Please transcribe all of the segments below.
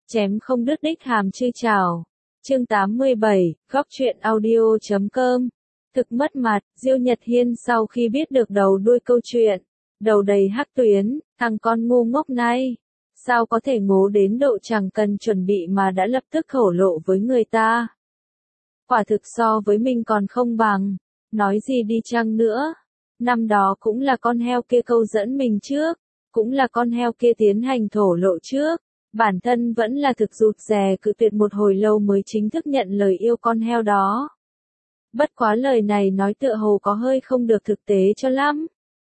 Chém không đứt đích hàm chư chào. Chương 87, góc truyện audio.com. Thực mất mặt, Diêu Nhật Hiên sau khi biết được đầu đuôi câu chuyện, đầu đầy hắc tuyến, thằng con ngu ngốc này, sao có thể ngố đến độ chẳng cần chuẩn bị mà đã lập tức thổ lộ với người ta. Quả thực so với mình còn không bằng, nói gì đi chăng nữa. Năm đó cũng là con heo kia câu dẫn mình trước, cũng là con heo kia tiến hành thổ lộ trước. Bản thân vẫn là thực rụt rè cự tuyệt một hồi lâu mới chính thức nhận lời yêu con heo đó. Bất quá lời này nói tựa hồ có hơi không được thực tế cho lắm.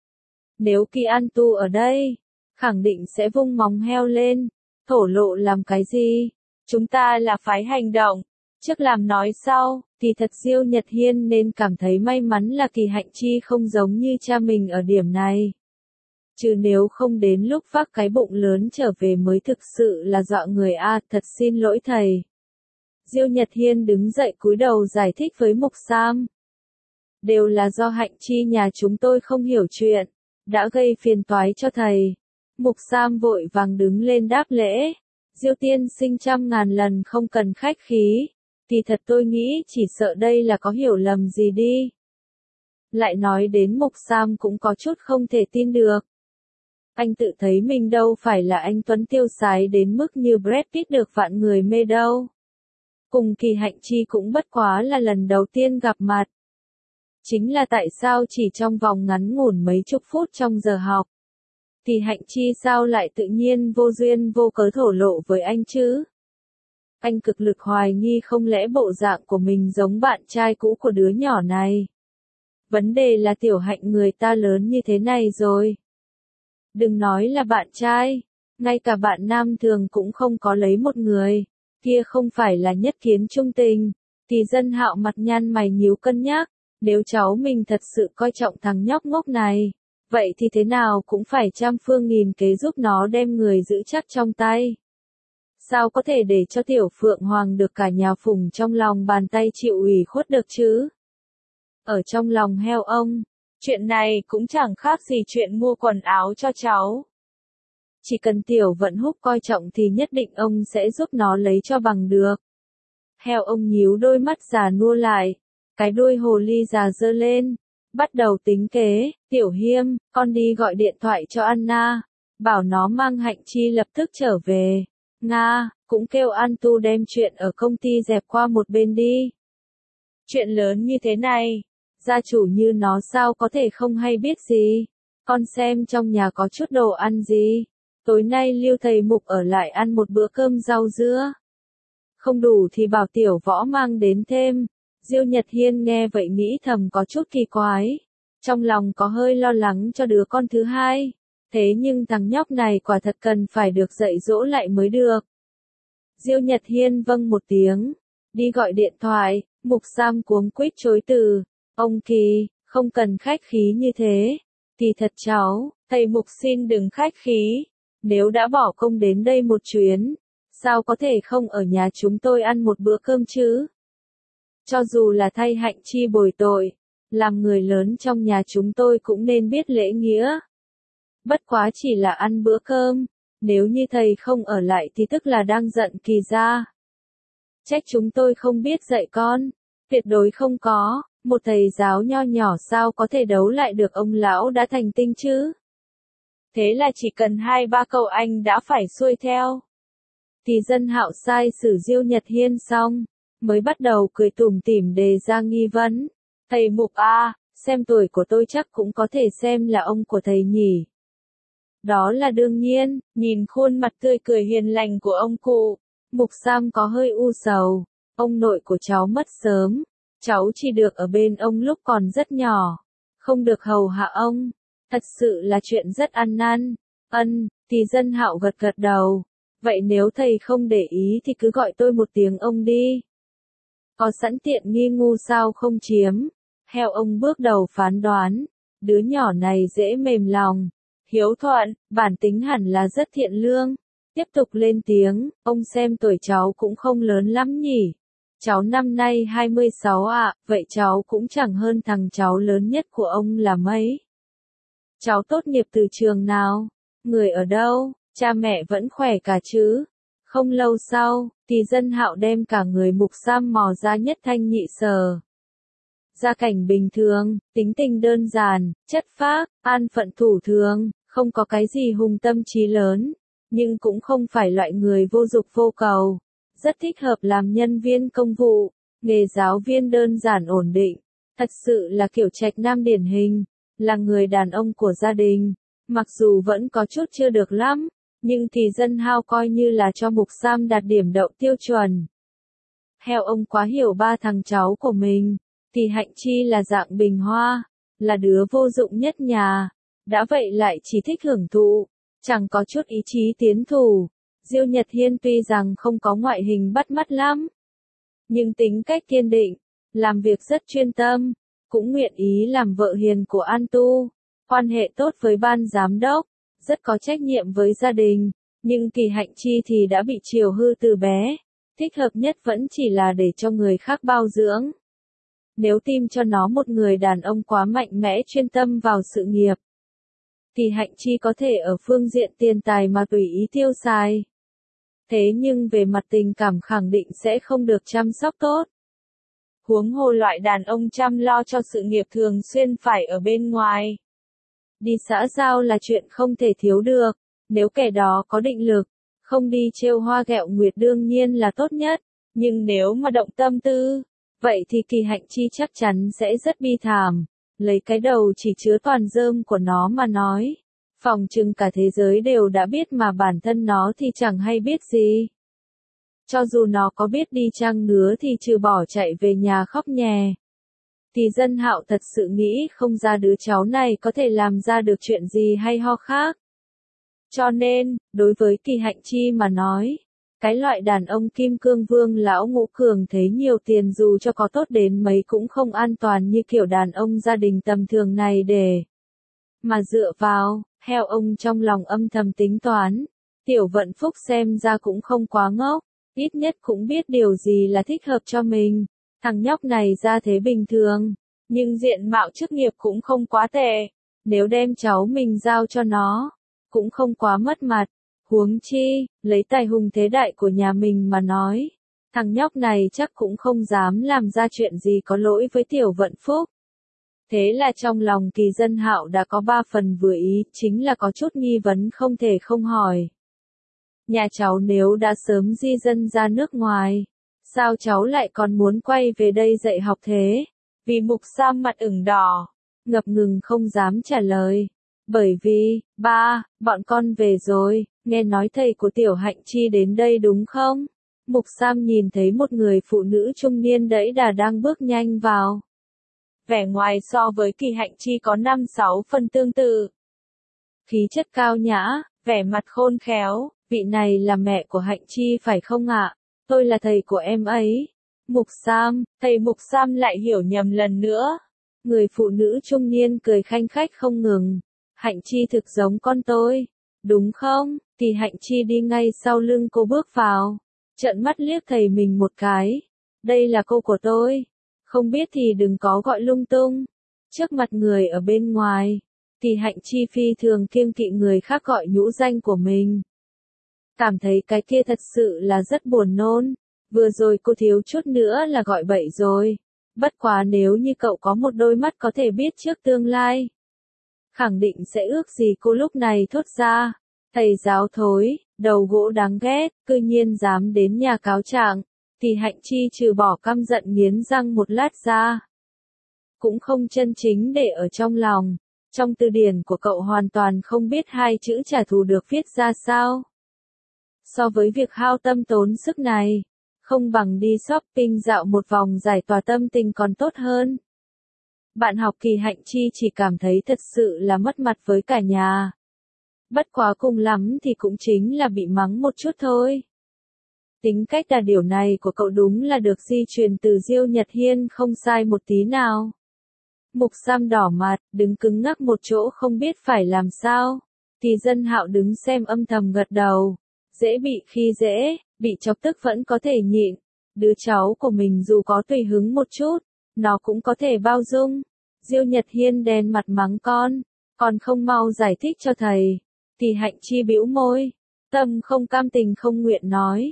Nếu Kỳ An Tu ở đây, khẳng định sẽ vung móng heo lên, thổ lộ làm cái gì? Chúng ta là phái hành động, trước làm nói sau, thì thật Diêu Nhật Hiên nên cảm thấy may mắn là Kỳ Hạnh Chi không giống như cha mình ở điểm này. Chứ nếu không đến lúc vác cái bụng lớn trở về mới thực sự là dọa người a, thật xin lỗi thầy. Diêu Nhật Hiên đứng dậy cúi đầu giải thích với Mục Sam. Đều là do Hạnh Chi nhà chúng tôi không hiểu chuyện, đã gây phiền toái cho thầy. Mục Sam vội vàng đứng lên đáp lễ. Diêu tiên sinh trăm ngàn lần không cần khách khí, thì thật tôi nghĩ chỉ sợ đây là có hiểu lầm gì đi. Lại nói đến Mục Sam cũng có chút không thể tin được. Anh tự thấy mình đâu phải là anh tuấn tiêu sái đến mức như Brad Pitt được vạn người mê đâu. Cùng Kỳ Hạnh Chi cũng bất quá là lần đầu tiên gặp mặt. Chính là tại sao chỉ trong vòng ngắn ngủn mấy chục phút trong giờ học, thì Hạnh Chi sao lại tự nhiên vô duyên vô cớ thổ lộ với anh chứ? Anh cực lực hoài nghi không lẽ bộ dạng của mình giống bạn trai cũ của đứa nhỏ này. Vấn đề là Tiểu Hạnh người ta lớn như thế này rồi. Đừng nói là bạn trai, ngay cả bạn nam thường cũng không có lấy một người, kia không phải là nhất kiến trung tình, thì Dân Hạo mặt nhăn mày nhíu cân nhắc, nếu cháu mình thật sự coi trọng thằng nhóc ngốc này, vậy thì thế nào cũng phải trăm phương nghìn kế giúp nó đem người giữ chắc trong tay. Sao có thể để cho Tiểu Phượng Hoàng được cả nhà phụng trong lòng bàn tay chịu ủy khuất được chứ? Ở trong lòng heo ông, chuyện này cũng chẳng khác gì chuyện mua quần áo cho cháu. Chỉ cần Tiểu Vận Húc coi trọng thì nhất định ông sẽ giúp nó lấy cho bằng được. Heo ông nhíu đôi mắt già nua lại, cái đuôi hồ ly già giơ lên, bắt đầu tính kế. Tiểu Hiêm, con đi gọi điện thoại cho Anna, bảo nó mang Hạnh Chi lập tức trở về. Nga, cũng kêu An Tu đem chuyện ở công ty dẹp qua một bên đi. Chuyện lớn như thế này, gia chủ như nó sao có thể không hay biết gì. Con xem trong nhà có chút đồ ăn gì. Tối nay Lưu thầy Mục ở lại ăn một bữa cơm rau dưa. Không đủ thì bảo Tiểu Võ mang đến thêm. Diêu Nhật Hiên nghe vậy nghĩ thầm có chút kỳ quái. Trong lòng có hơi lo lắng cho đứa con thứ hai. Thế nhưng thằng nhóc này quả thật cần phải được dạy dỗ lại mới được. Diêu Nhật Hiên vâng một tiếng, đi gọi điện thoại. Mục Sam cuống quýt chối từ. Ông Kỳ, không cần khách khí như thế. Thì thật cháu, thầy Mục xin đừng khách khí. Nếu đã bỏ công đến đây một chuyến, sao có thể không ở nhà chúng tôi ăn một bữa cơm chứ? Cho dù là thay Hạnh Chi bồi tội, làm người lớn trong nhà chúng tôi cũng nên biết lễ nghĩa. Bất quá chỉ là ăn bữa cơm, nếu như thầy không ở lại thì tức là đang giận Kỳ gia. Trách chúng tôi không biết dạy con, tuyệt đối không có, một thầy giáo nho nhỏ sao có thể đấu lại được ông lão đã thành tinh chứ? Thế là chỉ cần 2-3 câu anh đã phải xuôi theo. Thì Dân Hạo sai xử Diêu Nhật Hiên xong, mới bắt đầu cười tủm tỉm đề ra nghi vấn. Thầy Mục a, xem tuổi của tôi chắc cũng có thể xem là ông của thầy nhỉ. Đó là đương nhiên, nhìn khuôn mặt tươi cười hiền lành của ông cụ, Mục Sam có hơi u sầu. Ông nội của cháu mất sớm, cháu chỉ được ở bên ông lúc còn rất nhỏ, không được hầu hạ ông. Thật sự là chuyện rất ăn năn. Thì Dân Hạo gật gật đầu. Vậy nếu thầy không để ý thì cứ gọi tôi một tiếng ông đi. Có sẵn tiện nghi ngu sao không chiếm. Heo ông bước đầu phán đoán. Đứa nhỏ này dễ mềm lòng, hiếu thuận, bản tính hẳn là rất thiện lương. Tiếp tục lên tiếng, ông xem tuổi cháu cũng không lớn lắm nhỉ. Cháu năm nay 26 ạ, vậy cháu cũng chẳng hơn thằng cháu lớn nhất của ông là mấy. Cháu tốt nghiệp từ trường nào? Người ở đâu? Cha mẹ vẫn khỏe cả chứ? Không lâu sau, thì Dân Hạo đem cả người Mục Sam mò ra nhất thanh nhị sở. Gia cảnh bình thường, tính tình đơn giản, chất phác, an phận thủ thường, không có cái gì hùng tâm trí lớn, nhưng cũng không phải loại người vô dục vô cầu, rất thích hợp làm nhân viên công vụ, nghề giáo viên đơn giản ổn định, thật sự là kiểu trạch nam điển hình, là người đàn ông của gia đình, mặc dù vẫn có chút chưa được lắm, nhưng thì Dân Hạo coi như là cho Mục Sam đạt điểm đậu tiêu chuẩn. Theo ông quá hiểu ba thằng cháu của mình, thì Hạnh Chi là dạng bình hoa, là đứa vô dụng nhất nhà, đã vậy lại chỉ thích hưởng thụ, chẳng có chút ý chí tiến thủ. Diêu Nhật Hiên tuy rằng không có ngoại hình bắt mắt lắm, nhưng tính cách kiên định, làm việc rất chuyên tâm, cũng nguyện ý làm vợ hiền của An Tu, quan hệ tốt với ban giám đốc, rất có trách nhiệm với gia đình, nhưng Kỳ Hạnh Chi thì đã bị chiều hư từ bé, thích hợp nhất vẫn chỉ là để cho người khác bao dưỡng. Nếu tìm cho nó một người đàn ông quá mạnh mẽ chuyên tâm vào sự nghiệp, thì Hạnh Chi có thể ở phương diện tiền tài mà tùy ý tiêu xài. Thế nhưng về mặt tình cảm khẳng định sẽ không được chăm sóc tốt. Huống hồ loại đàn ông chăm lo cho sự nghiệp thường xuyên phải ở bên ngoài. Đi xã giao là chuyện không thể thiếu được, nếu kẻ đó có định lực, không đi trêu hoa ghẹo nguyệt đương nhiên là tốt nhất, nhưng nếu mà động tâm tư, vậy thì Kỳ Hạnh Chi chắc chắn sẽ rất bi thảm, lấy cái đầu chỉ chứa toàn rơm của nó mà nói. Phòng chừng cả thế giới đều đã biết mà bản thân nó thì chẳng hay biết gì. Cho dù nó có biết đi chăng nữa thì trừ bỏ chạy về nhà khóc nhè. Thì Dân Hạo thật sự nghĩ không ra đứa cháu này có thể làm ra được chuyện gì hay ho khác. Cho nên, đối với Kỳ Hạnh Chi mà nói, cái loại đàn ông kim cương vương lão ngũ cường thấy nhiều tiền dù cho có tốt đến mấy cũng không an toàn như kiểu đàn ông gia đình tầm thường này để mà dựa vào. Theo ông trong lòng âm thầm tính toán, Tiểu Vận Phúc xem ra cũng không quá ngốc, ít nhất cũng biết điều gì là thích hợp cho mình. Thằng nhóc này ra thế bình thường, nhưng diện mạo chức nghiệp cũng không quá tệ, nếu đem cháu mình giao cho nó, cũng không quá mất mặt. Huống chi, lấy tài hùng thế đại của nhà mình mà nói, thằng nhóc này chắc cũng không dám làm ra chuyện gì có lỗi với Tiểu Vận Phúc. Thế là trong lòng Kỳ Dân Hạo đã có 3 phần vừa ý, chính là có chút nghi vấn không thể không hỏi. Nhà cháu nếu đã sớm di dân ra nước ngoài, sao cháu lại còn muốn quay về đây dạy học thế? Vì Mục Sam mặt ửng đỏ, ngập ngừng không dám trả lời. Bởi vì, ba, bọn con về rồi, nghe nói thầy của Tiểu Hạnh Chi đến đây đúng không? Mục Sam nhìn thấy một người phụ nữ trung niên đẫy đà đang bước nhanh vào. Vẻ ngoài so với Kỳ Hạnh Chi có 5-6 phần tương tự. Khí chất cao nhã, vẻ mặt khôn khéo, vị này là mẹ của Hạnh Chi phải không ạ? Tôi là thầy của em ấy. Mục Sam, thầy Mục Sam lại hiểu nhầm lần nữa. Người phụ nữ trung niên cười khanh khách không ngừng. Hạnh Chi thực giống con tôi, đúng không? Thì Hạnh Chi đi ngay sau lưng cô bước vào, trợn mắt liếc thầy mình một cái. Đây là cô của tôi. Không biết thì đừng có gọi lung tung. Trước mặt người ở bên ngoài, thì Hạnh Chi phi thường kiêng kỵ người khác gọi nhũ danh của mình. Cảm thấy cái kia thật sự là rất buồn nôn. Vừa rồi cô thiếu chút nữa là gọi bậy rồi. Bất quá nếu như cậu có một đôi mắt có thể biết trước tương lai, khẳng định sẽ ước gì cô lúc này thốt ra. Thầy giáo thối, đầu gỗ đáng ghét, cư nhiên dám đến nhà cáo trạng. Thì Hạnh Chi trừ bỏ căm giận nghiến răng một lát ra, cũng không chân chính để ở trong lòng. Trong từ điển của cậu hoàn toàn không biết hai chữ trả thù được viết ra sao. So với việc hao tâm tốn sức này, không bằng đi shopping dạo một vòng giải tỏa tâm tình còn tốt hơn. Bạn học Kỳ Hạnh Chi chỉ cảm thấy thật sự là mất mặt với cả nhà. Bất quá cùng lắm thì cũng chính là bị mắng một chút thôi. Tính cách đà điểu này của cậu đúng là được di truyền từ Diêu Nhật Hiên không sai một tí nào. Mục Sam đỏ mặt, đứng cứng ngắc một chỗ không biết phải làm sao. Thì Dân Hạo đứng xem âm thầm gật đầu. Dễ bị khi dễ, bị chọc tức vẫn có thể nhịn. Đứa cháu của mình dù có tùy hứng một chút, nó cũng có thể bao dung. Diêu Nhật Hiên đen mặt mắng con không mau giải thích cho thầy. Thì Hạnh Chi bĩu môi. Tâm không cam tình không nguyện nói.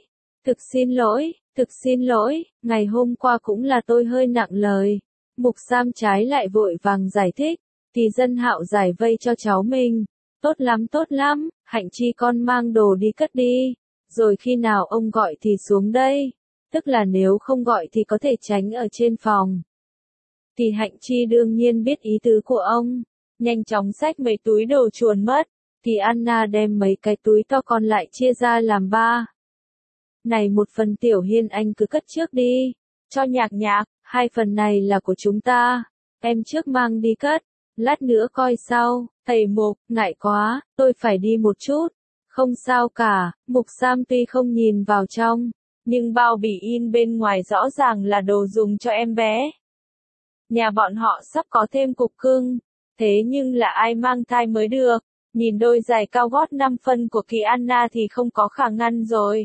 Thực xin lỗi, ngày hôm qua cũng là tôi hơi nặng lời. Mục Sam trái lại vội vàng giải thích, thì Dân Hạo giải vây cho cháu mình. Tốt lắm, Hạnh Chi con mang đồ đi cất đi, rồi khi nào ông gọi thì xuống đây, tức là nếu không gọi thì có thể tránh ở trên phòng. Thì Hạnh Chi đương nhiên biết ý tứ của ông, nhanh chóng xách mấy túi đồ chuồn mất, thì Anna đem mấy cái túi to còn lại chia ra làm 3. Này một phần Tiểu Hiên anh cứ cất trước đi, cho Nhạc Nhạc, 2 phần này là của chúng ta, em trước mang đi cất, lát nữa coi sau. Thầy Mục, ngại quá, tôi phải đi một chút. Không sao cả, Mục Sam tuy không nhìn vào trong, nhưng bao bì in bên ngoài rõ ràng là đồ dùng cho em bé. Nhà bọn họ sắp có thêm cục cưng, thế nhưng là ai mang thai mới được, nhìn đôi giày cao gót 5 phân của Kỳ Anna thì không có khả ngăn rồi.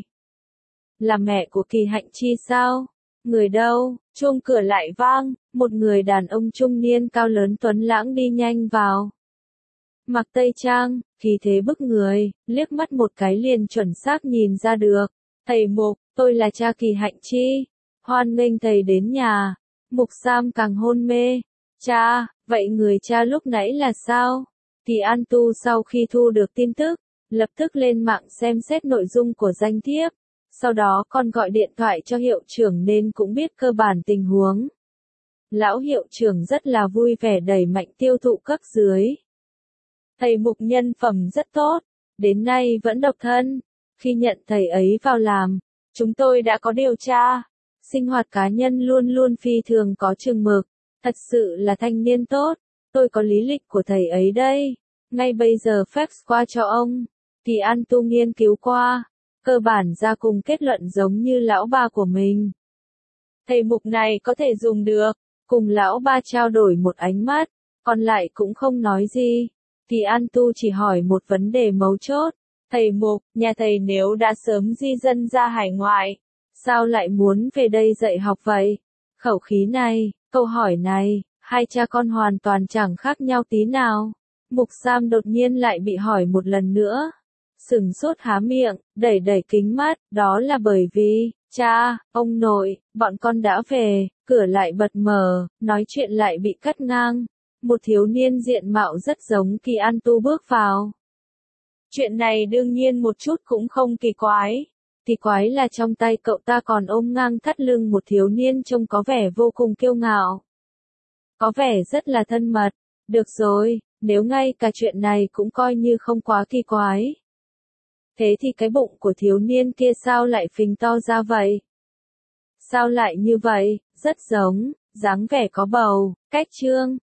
Là mẹ của Kỳ Hạnh Chi sao? Người đâu? Chuông cửa lại vang, một người đàn ông trung niên cao lớn tuấn lãng đi nhanh vào. Mặc tây trang, khí thế bức người, liếc mắt một cái liền chuẩn xác nhìn ra được. Thầy Mục, tôi là cha Kỳ Hạnh Chi. Hoan nghênh thầy đến nhà. Mục Sam càng hôn mê. Cha, vậy người cha lúc nãy là sao? Thì An Tu sau khi thu được tin tức, lập tức lên mạng xem xét nội dung của danh thiếp. Sau đó còn gọi điện thoại cho hiệu trưởng nên cũng biết cơ bản tình huống. Lão hiệu trưởng rất là vui vẻ đẩy mạnh tiêu thụ cấp dưới. Thầy Mục nhân phẩm rất tốt, đến nay vẫn độc thân. Khi nhận thầy ấy vào làm, chúng tôi đã có điều tra. Sinh hoạt cá nhân luôn luôn phi thường có chừng mực, thật sự là thanh niên tốt. Tôi có lý lịch của thầy ấy đây, ngay bây giờ fax qua cho ông. Thì An Tu nghiên cứu qua, cơ bản ra cùng kết luận giống như lão ba của mình. Thầy Mục này có thể dùng được, cùng lão ba trao đổi một ánh mắt, còn lại cũng không nói gì. Thì An Tu chỉ hỏi một vấn đề mấu chốt. Thầy Mục, nhà thầy nếu đã sớm di dân ra hải ngoại, sao lại muốn về đây dạy học vậy? Khẩu khí này, câu hỏi này, hai cha con hoàn toàn chẳng khác nhau tí nào. Mục Sam đột nhiên lại bị hỏi một lần nữa. Sừng sốt há miệng, đẩy đẩy kính mắt, đó là bởi vì, cha, ông nội, bọn con đã về, cửa lại bật mở, nói chuyện lại bị cắt ngang. Một thiếu niên diện mạo rất giống Kỳ An Tu bước vào. Chuyện này đương nhiên một chút cũng không kỳ quái. Thì quái là trong tay cậu ta còn ôm ngang thắt lưng một thiếu niên trông có vẻ vô cùng kiêu ngạo. Có vẻ rất là thân mật. Được rồi, nếu ngay cả chuyện này cũng coi như không quá kỳ quái. Thế thì cái bụng của thiếu niên kia sao lại phình to ra vậy? Sao lại như vậy? Rất giống, dáng vẻ có bầu, cách trương.